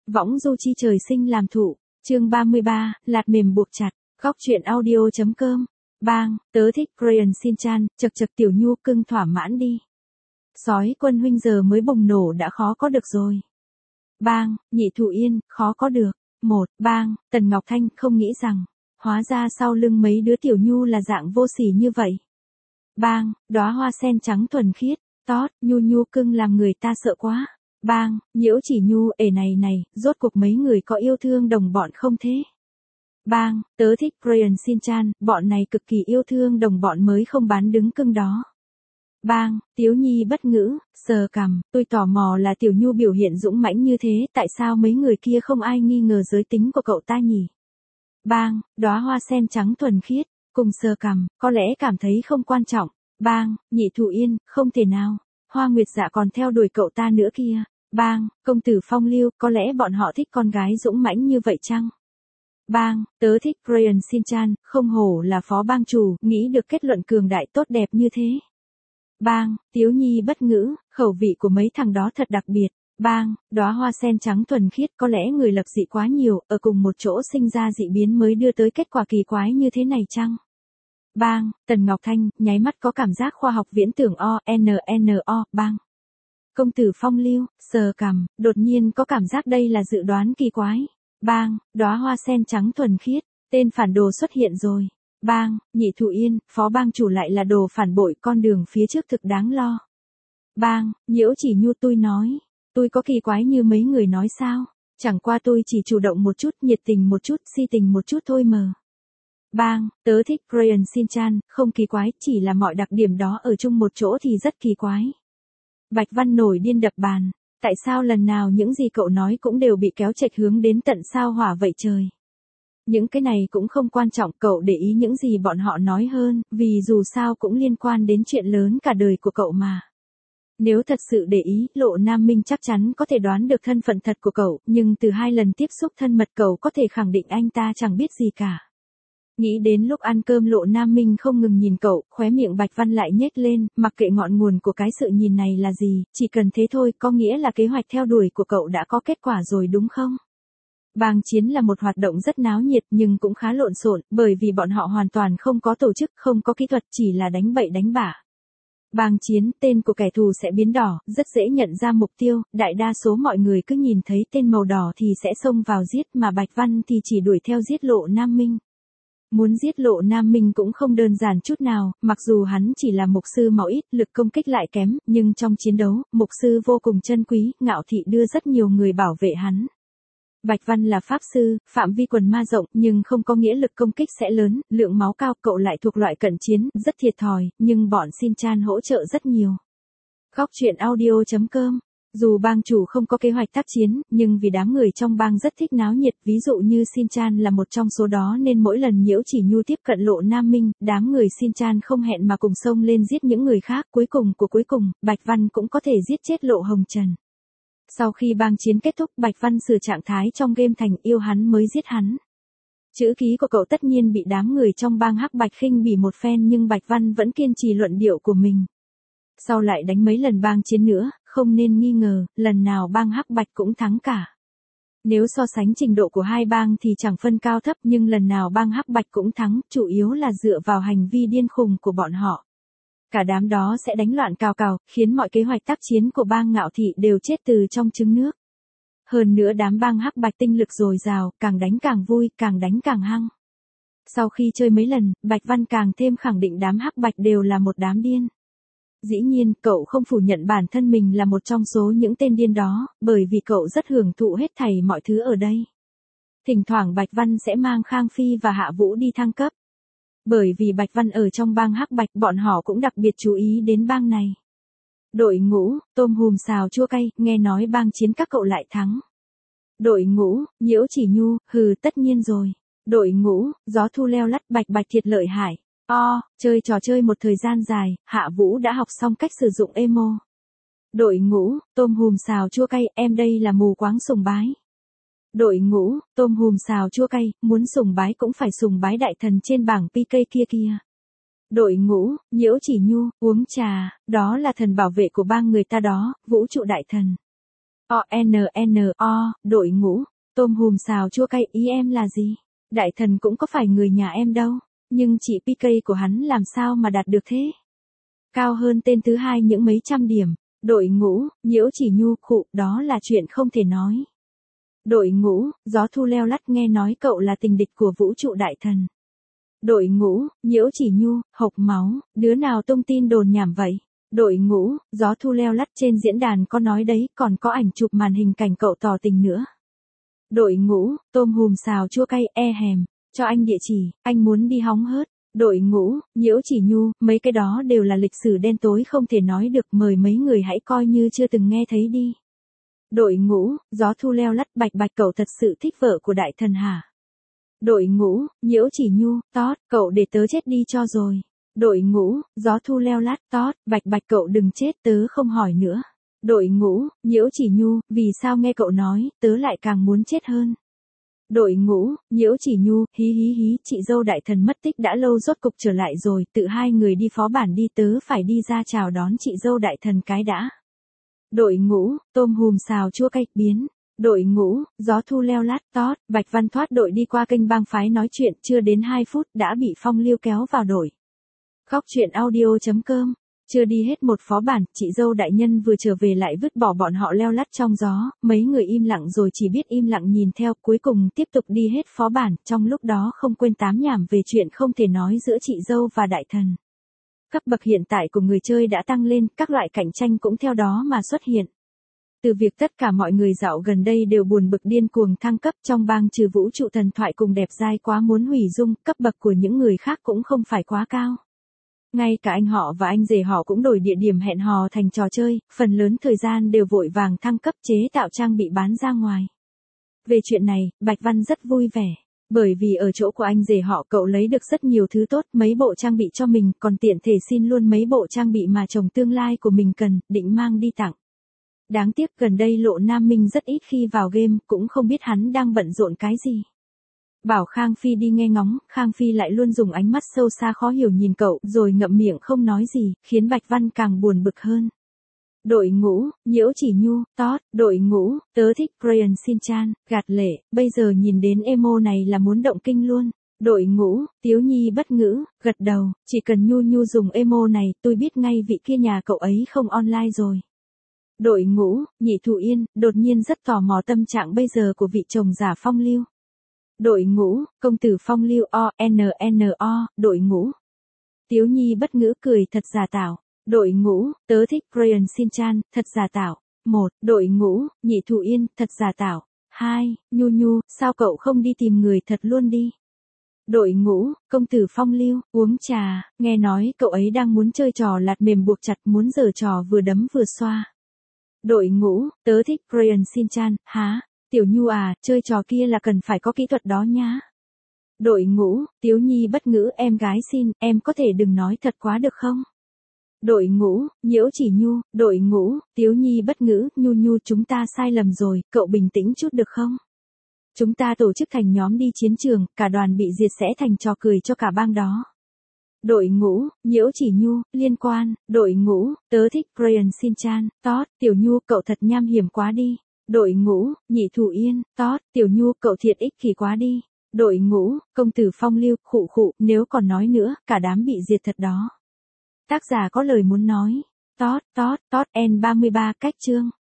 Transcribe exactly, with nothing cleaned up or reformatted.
Võng du chi trời sinh làm thụ, chương ba mươi ba, lạt mềm buộc chặt, góc truyện audio.com. Bang, tớ thích Crayon Shin-chan, chật chật tiểu nhu cưng thỏa mãn đi. Sói quân huynh giờ mới bùng nổ đã khó có được rồi. Bang, nhị thụ yên, khó có được. Một, bang, Tần Ngọc Thanh không nghĩ rằng, hóa ra sau lưng mấy đứa tiểu nhu là dạng vô sỉ như vậy. Bang, đóa hoa sen trắng thuần khiết, tót, nhu nhu cưng làm người ta sợ quá. Bang, nhiễu chỉ nhu, ể này này, rốt cuộc mấy người có yêu thương đồng bọn không thế? Bang, tớ thích Crayon Shin-chan, bọn này cực kỳ yêu thương đồng bọn mới không bán đứng cưng đó. Bang, Tiếu Nhi bất ngữ, sờ cằm, tôi tò mò là tiểu nhu biểu hiện dũng mãnh như thế, tại sao mấy người kia không ai nghi ngờ giới tính của cậu ta nhỉ? Bang, đóa hoa sen trắng thuần khiết, cùng sờ cằm, có lẽ cảm thấy không quan trọng. Bang, nhị thụ yên, không thể nào. Hoa Nguyệt Dạ còn theo đuổi cậu ta nữa kia. Bang, công tử Phong Lưu, có lẽ bọn họ thích con gái dũng mãnh như vậy chăng? Bang, tớ thích Crayon Shin-chan, không hổ là phó bang chủ, nghĩ được kết luận cường đại tốt đẹp như thế. Bang, Tiếu Nhi bất ngữ, khẩu vị của mấy thằng đó thật đặc biệt. Bang, đóa hoa sen trắng thuần khiết, có lẽ người lập dị quá nhiều, ở cùng một chỗ sinh ra dị biến mới đưa tới kết quả kỳ quái như thế này chăng? Bang, Tần Ngọc Thanh, nháy mắt có cảm giác khoa học viễn tưởng o, n, n, o, bang. Công tử Phong Lưu, sờ cằm, đột nhiên có cảm giác đây là dự đoán kỳ quái. Bang, đóa hoa sen trắng thuần khiết, tên phản đồ xuất hiện rồi. Bang, nhị thụ yên, phó bang chủ lại là đồ phản bội, con đường phía trước thực đáng lo. Bang, nhiễu chỉ nhu tôi nói, tôi có kỳ quái như mấy người nói sao, chẳng qua tôi chỉ chủ động một chút, nhiệt tình một chút, si tình một chút thôi mờ. Bang, tớ thích Crayon Shin-chan, không kỳ quái, chỉ là mọi đặc điểm đó ở chung một chỗ thì rất kỳ quái. Bạch Văn nổi điên đập bàn, tại sao lần nào những gì cậu nói cũng đều bị kéo chệch hướng đến tận sao hỏa vậy trời. Những cái này cũng không quan trọng, cậu để ý những gì bọn họ nói hơn, vì dù sao cũng liên quan đến chuyện lớn cả đời của cậu mà. Nếu thật sự để ý, Lộ Nam Minh chắc chắn có thể đoán được thân phận thật của cậu, nhưng từ hai lần tiếp xúc thân mật cậu có thể khẳng định anh ta chẳng biết gì cả. Nghĩ đến lúc ăn cơm Lộ Nam Minh không ngừng nhìn cậu, khóe miệng Bạch Văn lại nhếch lên, mặc kệ ngọn nguồn của cái sự nhìn này là gì, chỉ cần thế thôi, có nghĩa là kế hoạch theo đuổi của cậu đã có kết quả rồi đúng không? Bang chiến là một hoạt động rất náo nhiệt nhưng cũng khá lộn xộn, bởi vì bọn họ hoàn toàn không có tổ chức, không có kỹ thuật, chỉ là đánh bậy đánh bạ. Bang chiến, tên của kẻ thù sẽ biến đỏ, rất dễ nhận ra mục tiêu, đại đa số mọi người cứ nhìn thấy tên màu đỏ thì sẽ xông vào giết, mà Bạch Văn thì chỉ đuổi theo giết Lộ Nam Minh. Muốn giết Lộ Nam Minh cũng không đơn giản chút nào, mặc dù hắn chỉ là mục sư máu ít, lực công kích lại kém, nhưng trong chiến đấu, mục sư vô cùng chân quý, Ngạo Thị đưa rất nhiều người bảo vệ hắn. Bạch Văn là pháp sư, phạm vi quần ma rộng, nhưng không có nghĩa lực công kích sẽ lớn, lượng máu cao, cậu lại thuộc loại cận chiến, rất thiệt thòi, nhưng bọn Shin-chan hỗ trợ rất nhiều. Góc truyện audio.com. Dù bang chủ không có kế hoạch tác chiến, nhưng vì đám người trong bang rất thích náo nhiệt, ví dụ như Shin-chan là một trong số đó nên mỗi lần nhiễu chỉ nhu tiếp cận Lộ Nam Minh, đám người Shin-chan không hẹn mà cùng xông lên giết những người khác, cuối cùng của cuối cùng, Bạch Văn cũng có thể giết chết Lộ Hồng Trần. Sau khi bang chiến kết thúc, Bạch Văn sửa trạng thái trong game thành yêu hắn mới giết hắn. Chữ ký của cậu tất nhiên bị đám người trong bang Hắc Bạch khinh bỉ một phen nhưng Bạch Văn vẫn kiên trì luận điệu của mình. Sau lại đánh mấy lần bang chiến nữa, không nên nghi ngờ, lần nào bang Hắc Bạch cũng thắng cả. Nếu so sánh trình độ của hai bang thì chẳng phân cao thấp nhưng lần nào bang Hắc Bạch cũng thắng, chủ yếu là dựa vào hành vi điên khùng của bọn họ. Cả đám đó sẽ đánh loạn cào cào, khiến mọi kế hoạch tác chiến của bang Ngạo Thị đều chết từ trong trứng nước. Hơn nữa đám bang Hắc Bạch tinh lực dồi dào, càng đánh càng vui, càng đánh càng hăng. Sau khi chơi mấy lần, Bạch Văn càng thêm khẳng định đám Hắc Bạch đều là một đám điên. Dĩ nhiên, cậu không phủ nhận bản thân mình là một trong số những tên điên đó, bởi vì cậu rất hưởng thụ hết thảy mọi thứ ở đây. Thỉnh thoảng Bạch Văn sẽ mang Khang Phi và Hạ Vũ đi thăng cấp. Bởi vì Bạch Văn ở trong bang Hắc Bạch, bọn họ cũng đặc biệt chú ý đến bang này. Đội ngũ, tôm hùm xào chua cay, nghe nói bang chiến các cậu lại thắng. Đội ngũ, nhiễu chỉ nhu, hừ tất nhiên rồi. Đội ngũ, gió thu leo lắt, Bạch Bạch thiệt lợi hại. O, chơi trò chơi một thời gian dài, Hạ Vũ đã học xong cách sử dụng emo. Đội ngũ, tôm hùm xào chua cay, em đây là mù quáng sùng bái. Đội ngũ, tôm hùm xào chua cay, muốn sùng bái cũng phải sùng bái đại thần trên bảng pê ca kia kia. Đội ngũ, nhiễu chỉ nhu, uống trà, đó là thần bảo vệ của bang người ta đó, vũ trụ đại thần. O N N O, đội ngũ, tôm hùm xào chua cay ý em là gì? Đại thần cũng có phải người nhà em đâu, nhưng chị pê ca của hắn làm sao mà đạt được thế? Cao hơn tên thứ hai những mấy trăm điểm. Đội ngũ, Nhiễu Chỉ Nhu, khụ, đó là chuyện không thể nói. Đội ngũ, Gió Thu leo lắt nghe nói cậu là tình địch của vũ trụ đại thần. Đội ngũ, Nhiễu Chỉ Nhu, hộc máu, đứa nào tung tin đồn nhảm vậy? Đội ngũ, Gió Thu leo lắt trên diễn đàn có nói đấy, còn có ảnh chụp màn hình cảnh cậu tỏ tình nữa. Đội ngũ, tôm hùm xào chua cay e hèm, cho anh địa chỉ, anh muốn đi hóng hớt. Đội ngũ, Nhiễu Chỉ Nhu, mấy cái đó đều là lịch sử đen tối không thể nói được, mời mấy người hãy coi như chưa từng nghe thấy đi. Đội ngũ, Gió Thu leo lắt bạch bạch cậu thật sự thích vợ của đại thần hả? Đội ngũ, Nhiễu Chỉ Nhu, tót, cậu để tớ chết đi cho rồi. Đội ngũ, Gió Thu leo lắt, tót, bạch bạch cậu đừng chết, tớ không hỏi nữa. Đội ngũ, Nhiễu Chỉ Nhu, vì sao nghe cậu nói, tớ lại càng muốn chết hơn. Đội ngũ, Nhiễu Chỉ Nhu, hí hí hí, chị dâu đại thần mất tích đã lâu rốt cục trở lại rồi, tự hai người đi phó bản đi, tớ phải đi ra chào đón chị dâu đại thần cái đã. Đội ngũ, tôm hùm xào chua cay, biến. Đội ngũ, Gió Thu leo lát, tót, Bạch Văn thoát đội đi qua kênh bang phái nói chuyện, chưa đến hai phút đã bị Phong Liêu kéo vào đội. Khóc chuyện audio chấm com. Chưa đi hết một phó bản, chị dâu đại nhân vừa trở về lại vứt bỏ bọn họ leo lắt trong gió, mấy người im lặng rồi chỉ biết im lặng nhìn theo, cuối cùng tiếp tục đi hết phó bản, trong lúc đó không quên tám nhảm về chuyện không thể nói giữa chị dâu và đại thần. Cấp bậc hiện tại của người chơi đã tăng lên, các loại cạnh tranh cũng theo đó mà xuất hiện. Từ việc tất cả mọi người dạo gần đây đều buồn bực điên cuồng thăng cấp trong bang trừ vũ trụ thần thoại cùng đẹp dai quá muốn hủy dung, cấp bậc của những người khác cũng không phải quá cao. Ngay cả anh họ và anh rể họ cũng đổi địa điểm hẹn hò thành trò chơi, phần lớn thời gian đều vội vàng thăng cấp chế tạo trang bị bán ra ngoài. Về chuyện này, Bạch Văn rất vui vẻ. Bởi vì ở chỗ của anh rể họ cậu lấy được rất nhiều thứ tốt, mấy bộ trang bị cho mình, còn tiện thể xin luôn mấy bộ trang bị mà chồng tương lai của mình cần, định mang đi tặng. Đáng tiếc gần đây Lộ Nam Minh rất ít khi vào game, cũng không biết hắn đang bận rộn cái gì. Bảo Khang Phi đi nghe ngóng, Khang Phi lại luôn dùng ánh mắt sâu xa khó hiểu nhìn cậu, rồi ngậm miệng không nói gì, khiến Bạch Văn càng buồn bực hơn. Đội ngũ, Nhiễu Chỉ Nhu, tót, đội ngũ, tớ thích Crayon Shin-chan, gạt lệ, bây giờ nhìn đến emo này là muốn động kinh luôn. Đội ngũ, Tiếu Nhi bất ngữ, gật đầu, chỉ cần Nhu Nhu dùng emo này, tôi biết ngay vị kia nhà cậu ấy không online rồi. Đội ngũ, Nhị Thụ Yên, đột nhiên rất tò mò tâm trạng bây giờ của vị chồng giả Phong Lưu. Đội ngũ, công tử Phong Lưu O N N O, đội ngũ. Tiếu Nhi bất ngữ cười thật giả tạo. Đội ngũ, tớ thích Crayon Shin-chan, thật giả tạo. một. Đội ngũ, Nhị Thụ Yên, thật giả tạo. hai. Nhu Nhu, sao cậu không đi tìm người thật luôn đi. Đội ngũ, công tử Phong Lưu, uống trà, nghe nói cậu ấy đang muốn chơi trò lạt mềm buộc chặt, muốn giở trò vừa đấm vừa xoa. Đội ngũ, tớ thích Crayon Shin-chan, há, Tiểu Nhu à, chơi trò kia là cần phải có kỹ thuật đó nhá. Đội ngũ, Tiếu Nhi bất ngữ, em gái xin, em có thể đừng nói thật quá được không? Đội ngũ, Nhiễu Chỉ Nhu, đội ngũ, Tiếu Nhi bất ngữ, Nhu Nhu chúng ta sai lầm rồi, cậu bình tĩnh chút được không? Chúng ta tổ chức thành nhóm đi chiến trường, cả đoàn bị diệt sẽ thành trò cười cho cả bang đó. Đội ngũ, Nhiễu Chỉ Nhu, liên quan, đội ngũ, tớ thích Crayon Shin-chan, tót, Tiểu Nhu cậu thật nham hiểm quá đi. Đội ngũ, Nhị Thụ Yên, tót, Tiểu Nhu cậu thiệt ích kỷ quá đi. Đội ngũ, công tử Phong Lưu, khụ khụ, nếu còn nói nữa, cả đám bị diệt thật đó. Tác giả có lời muốn nói. Tót, tót, tót, N ba mươi ba cách chương.